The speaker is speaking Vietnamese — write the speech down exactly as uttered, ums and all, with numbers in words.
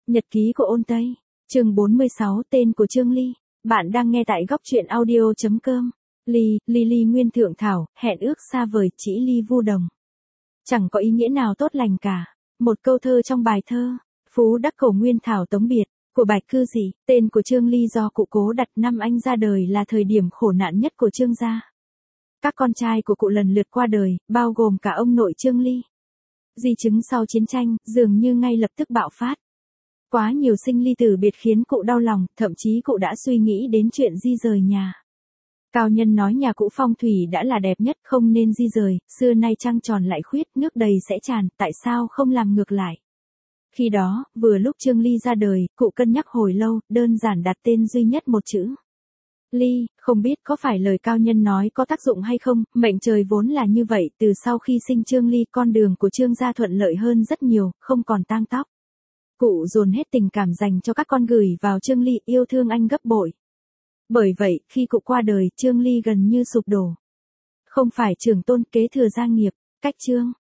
Nhật ký của ôn Tây, chương bốn mươi sáu, tên của Trương Ly. Bạn đang nghe tại góc truyện audio chấm com. Ly, ly ly nguyên thượng thảo, hẹn ước xa vời, chỉ ly vu đồng. Chẳng có ý nghĩa nào tốt lành cả. Một câu thơ trong bài thơ, phú đắc cầu nguyên thảo tống biệt, của Bạch Cư Dị. Tên của Trương Ly do cụ Cố đặt năm anh ra đời là thời điểm khổ nạn nhất của Trương gia. Các con trai của cụ lần lượt qua đời, bao gồm cả ông nội Trương Ly. Di chứng sau chiến tranh, dường như ngay lập tức bạo phát. Quá nhiều sinh ly tử biệt khiến cụ đau lòng, thậm chí cụ đã suy nghĩ đến chuyện di rời nhà. Cao nhân nói nhà cũ phong thủy đã là đẹp nhất, không nên di rời, xưa nay trăng tròn lại khuyết, nước đầy sẽ tràn, tại sao không làm ngược lại? Khi đó, vừa lúc Trương Ly ra đời, cụ cân nhắc hồi lâu, đơn giản đặt tên duy nhất một chữ. Ly, không biết có phải lời cao nhân nói có tác dụng hay không, mệnh trời vốn là như vậy, từ sau khi sinh Trương Ly, con đường của Trương gia thuận lợi hơn rất nhiều, không còn tang tóc. Cụ dồn hết tình cảm dành cho các con gửi vào Trương Ly, yêu thương anh gấp bội. Bởi vậy, khi cụ qua đời, Trương Ly gần như sụp đổ. Không phải trưởng tôn kế thừa gia nghiệp, cách Trương